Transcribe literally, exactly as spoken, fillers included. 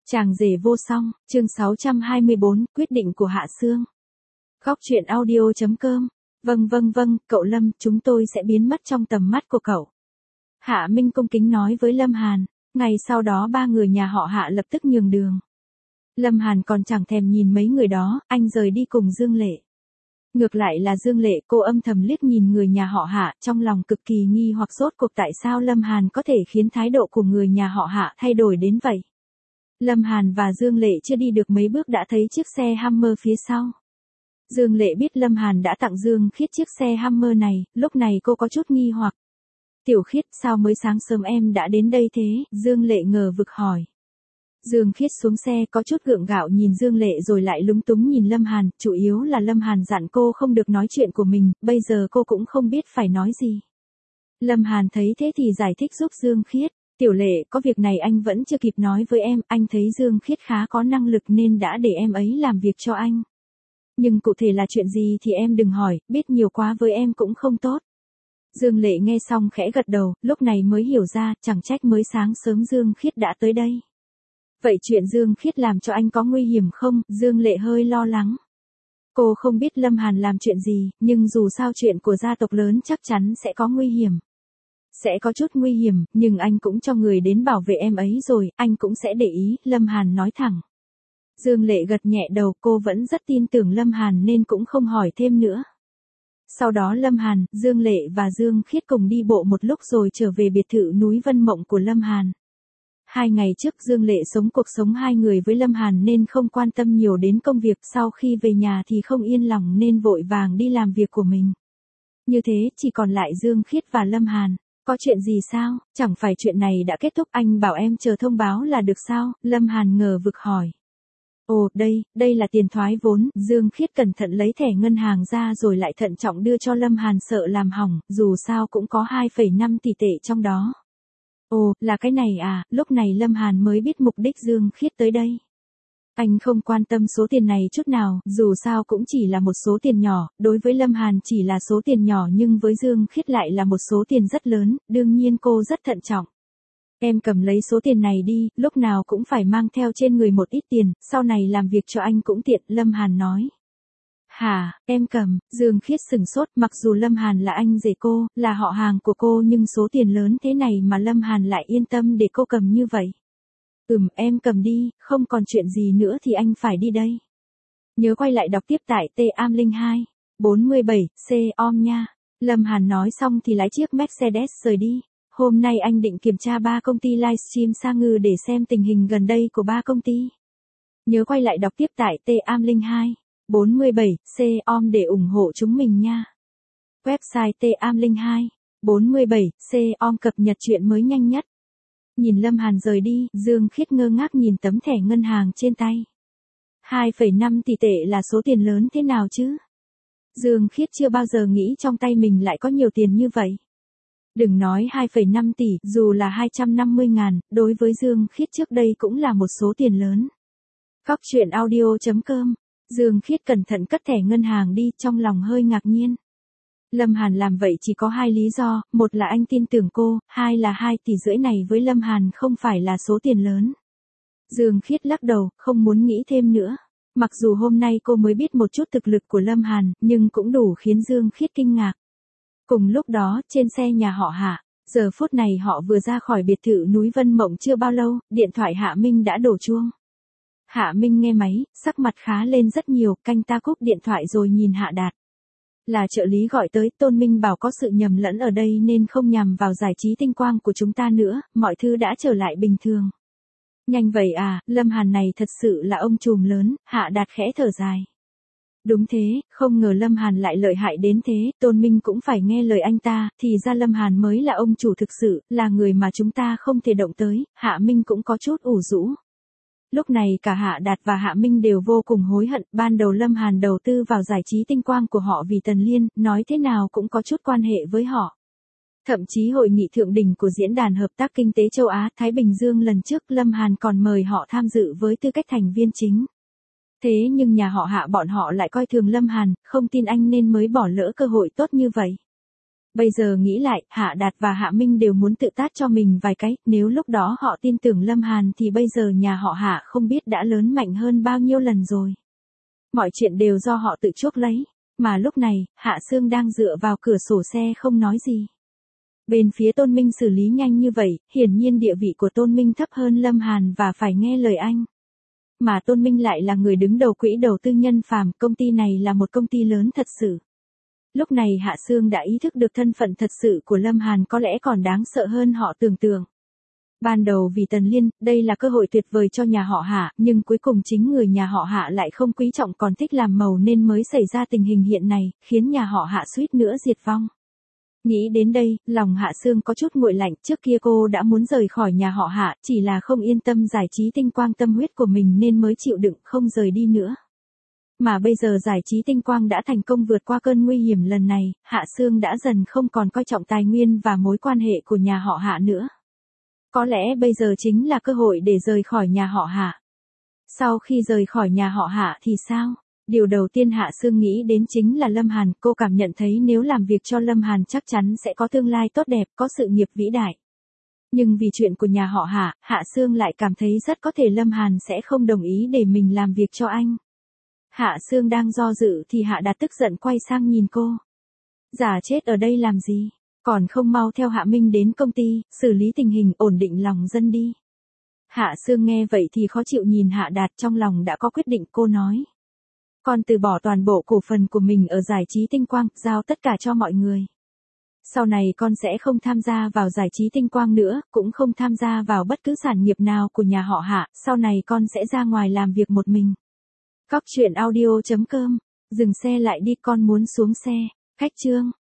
Chàng rể vô song, chương sáu trăm hai mươi bốn, quyết định của Hạ Sương. Góc truyện audio.com. Vâng vâng vâng, cậu Lâm, chúng tôi sẽ biến mất trong tầm mắt của cậu. Hạ Minh cung kính nói với Lâm Hàn. Ngày sau đó ba người nhà họ Hạ lập tức nhường đường. Lâm Hàn còn chẳng thèm nhìn mấy người đó, anh rời đi cùng Dương Lệ. Ngược lại là Dương Lệ, cô âm thầm liếc nhìn người nhà họ Hạ, trong lòng cực kỳ nghi hoặc rốt cuộc tại sao Lâm Hàn có thể khiến thái độ của người nhà họ Hạ thay đổi đến vậy. Lâm Hàn và Dương Lệ chưa đi được mấy bước đã thấy chiếc xe Hummer phía sau. Dương Lệ biết Lâm Hàn đã tặng Dương Khiết chiếc xe Hummer này, lúc này cô có chút nghi hoặc. Tiểu Khiết, sao mới sáng sớm em đã đến đây thế? Dương Lệ ngờ vực hỏi. Dương Khiết xuống xe có chút gượng gạo nhìn Dương Lệ rồi lại lúng túng nhìn Lâm Hàn, chủ yếu là Lâm Hàn dặn cô không được nói chuyện của mình, bây giờ cô cũng không biết phải nói gì. Lâm Hàn thấy thế thì giải thích giúp Dương Khiết. Tiểu Lệ, có việc này anh vẫn chưa kịp nói với em, anh thấy Dương Khiết khá có năng lực nên đã để em ấy làm việc cho anh. Nhưng cụ thể là chuyện gì thì em đừng hỏi, biết nhiều quá với em cũng không tốt. Dương Lệ nghe xong khẽ gật đầu, lúc này mới hiểu ra, chẳng trách mới sáng sớm Dương Khiết đã tới đây. Vậy chuyện Dương Khiết làm cho anh có nguy hiểm không? Dương Lệ hơi lo lắng. Cô không biết Lâm Hàn làm chuyện gì, nhưng dù sao chuyện của gia tộc lớn chắc chắn sẽ có nguy hiểm. Sẽ có chút nguy hiểm, nhưng anh cũng cho người đến bảo vệ em ấy rồi, anh cũng sẽ để ý, Lâm Hàn nói thẳng. Dương Lệ gật nhẹ đầu, cô vẫn rất tin tưởng Lâm Hàn nên cũng không hỏi thêm nữa. Sau đó Lâm Hàn, Dương Lệ và Dương Khiết cùng đi bộ một lúc rồi trở về biệt thự núi Vân Mộng của Lâm Hàn. Hai ngày trước Dương Lệ sống cuộc sống hai người với Lâm Hàn nên không quan tâm nhiều đến công việc, sau khi về nhà thì không yên lòng nên vội vàng đi làm việc của mình. Như thế chỉ còn lại Dương Khiết và Lâm Hàn. Có chuyện gì sao? Chẳng phải chuyện này đã kết thúc, anh bảo em chờ thông báo là được sao? Lâm Hàn ngờ vực hỏi. Ồ, đây, đây là tiền thoái vốn. Dương Khiết cẩn thận lấy thẻ ngân hàng ra rồi lại thận trọng đưa cho Lâm Hàn sợ làm hỏng, dù sao cũng có hai phẩy năm tỷ tệ trong đó. Ồ, là cái này à? Lúc này Lâm Hàn mới biết mục đích Dương Khiết tới đây. Anh không quan tâm số tiền này chút nào, dù sao cũng chỉ là một số tiền nhỏ, đối với Lâm Hàn chỉ là số tiền nhỏ nhưng với Dương Khiết lại là một số tiền rất lớn, đương nhiên cô rất thận trọng. Em cầm lấy số tiền này đi, lúc nào cũng phải mang theo trên người một ít tiền, sau này làm việc cho anh cũng tiện, Lâm Hàn nói. Hả, em cầm, Dương Khiết sừng sốt, mặc dù Lâm Hàn là anh rể cô, là họ hàng của cô nhưng số tiền lớn thế này mà Lâm Hàn lại yên tâm để cô cầm như vậy. Ừm, em cầm đi, không còn chuyện gì nữa thì anh phải đi đây. Nhớ quay lại đọc tiếp tại T A M linh hai, bốn mươi bảy, C O M nha. Lâm Hàn nói xong thì lái chiếc Mercedes rời đi. Hôm nay anh định kiểm tra ba công ty livestream sa ngư để xem tình hình gần đây của ba công ty. Nhớ quay lại đọc tiếp tại T A M linh hai, bốn mươi bảy, C O M để ủng hộ chúng mình nha. Website T A M linh hai, bốn mươi bảy, C O M cập nhật chuyện mới nhanh nhất. Nhìn Lâm Hàn rời đi, Dương Khiết ngơ ngác nhìn tấm thẻ ngân hàng trên tay. hai phẩy năm tỷ tệ là số tiền lớn thế nào chứ? Dương Khiết chưa bao giờ nghĩ trong tay mình lại có nhiều tiền như vậy. Đừng nói hai phẩy năm tỷ, dù là hai trăm năm mươi ngàn, đối với Dương Khiết trước đây cũng là một số tiền lớn. Góc truyện audio.com. Dương Khiết cẩn thận cất thẻ ngân hàng đi, trong lòng hơi ngạc nhiên. Lâm Hàn làm vậy chỉ có hai lý do, một là anh tin tưởng cô, hai là hai tỷ rưỡi này với Lâm Hàn không phải là số tiền lớn. Dương Khiết lắc đầu, không muốn nghĩ thêm nữa. Mặc dù hôm nay cô mới biết một chút thực lực của Lâm Hàn, nhưng cũng đủ khiến Dương Khiết kinh ngạc. Cùng lúc đó, trên xe nhà họ Hạ, giờ phút này họ vừa ra khỏi biệt thự núi Vân Mộng chưa bao lâu, điện thoại Hạ Minh đã đổ chuông. Hạ Minh nghe máy, sắc mặt khá lên rất nhiều, canh ta cúp điện thoại rồi nhìn Hạ Đạt. Là trợ lý gọi tới, Tôn Minh bảo có sự nhầm lẫn ở đây nên không nhằm vào giải trí tinh quang của chúng ta nữa, mọi thứ đã trở lại bình thường. Nhanh vậy à, Lâm Hàn này thật sự là ông trùm lớn, Hạ Đạt khẽ thở dài. Đúng thế, không ngờ Lâm Hàn lại lợi hại đến thế, Tôn Minh cũng phải nghe lời anh ta, thì ra Lâm Hàn mới là ông chủ thực sự, là người mà chúng ta không thể động tới, Hạ Minh cũng có chút ủ rũ. Lúc này cả Hạ Đạt và Hạ Minh đều vô cùng hối hận, ban đầu Lâm Hàn đầu tư vào giải trí tinh quang của họ vì Tần Liên, nói thế nào cũng có chút quan hệ với họ. Thậm chí hội nghị thượng đỉnh của Diễn đàn Hợp tác Kinh tế Châu Á, Thái Bình Dương lần trước Lâm Hàn còn mời họ tham dự với tư cách thành viên chính. Thế nhưng nhà họ Hạ bọn họ lại coi thường Lâm Hàn, không tin anh nên mới bỏ lỡ cơ hội tốt như vậy. Bây giờ nghĩ lại, Hạ Đạt và Hạ Minh đều muốn tự tát cho mình vài cái, nếu lúc đó họ tin tưởng Lâm Hàn thì bây giờ nhà họ Hạ không biết đã lớn mạnh hơn bao nhiêu lần rồi. Mọi chuyện đều do họ tự chuốc lấy, mà lúc này, Hạ Sương đang dựa vào cửa sổ xe không nói gì. Bên phía Tôn Minh xử lý nhanh như vậy, hiển nhiên địa vị của Tôn Minh thấp hơn Lâm Hàn và phải nghe lời anh. Mà Tôn Minh lại là người đứng đầu quỹ đầu tư Nhân Phàm, công ty này là một công ty lớn thật sự. Lúc này Hạ Sương đã ý thức được thân phận thật sự của Lâm Hàn có lẽ còn đáng sợ hơn họ tưởng tượng. Ban đầu vì Tần Liên, đây là cơ hội tuyệt vời cho nhà họ Hạ, nhưng cuối cùng chính người nhà họ Hạ lại không quý trọng còn thích làm màu nên mới xảy ra tình hình hiện này, khiến nhà họ Hạ suýt nữa diệt vong. Nghĩ đến đây, lòng Hạ Sương có chút nguội lạnh, trước kia cô đã muốn rời khỏi nhà họ Hạ, chỉ là không yên tâm giải trí tinh quang tâm huyết của mình nên mới chịu đựng không rời đi nữa. Mà bây giờ giải trí tinh quang đã thành công vượt qua cơn nguy hiểm lần này, Hạ Sương đã dần không còn coi trọng tài nguyên và mối quan hệ của nhà họ Hạ nữa. Có lẽ bây giờ chính là cơ hội để rời khỏi nhà họ Hạ. Sau khi rời khỏi nhà họ Hạ thì sao? Điều đầu tiên Hạ Sương nghĩ đến chính là Lâm Hàn, cô cảm nhận thấy nếu làm việc cho Lâm Hàn chắc chắn sẽ có tương lai tốt đẹp, có sự nghiệp vĩ đại. Nhưng vì chuyện của nhà họ Hạ, Hạ Sương lại cảm thấy rất có thể Lâm Hàn sẽ không đồng ý để mình làm việc cho anh. Hạ Sương đang do dự thì Hạ Đạt tức giận quay sang nhìn cô. Giả chết ở đây làm gì? Còn không mau theo Hạ Minh đến công ty, xử lý tình hình ổn định lòng dân đi. Hạ Sương nghe vậy thì khó chịu nhìn Hạ Đạt, trong lòng đã có quyết định, cô nói. Con từ bỏ toàn bộ cổ phần của mình ở giải trí tinh quang, giao tất cả cho mọi người. Sau này con sẽ không tham gia vào giải trí tinh quang nữa, cũng không tham gia vào bất cứ sản nghiệp nào của nhà họ Hạ, sau này con sẽ ra ngoài làm việc một mình. Cóc truyện audio chấm com, dừng xe lại đi, con muốn xuống xe. Khách chương.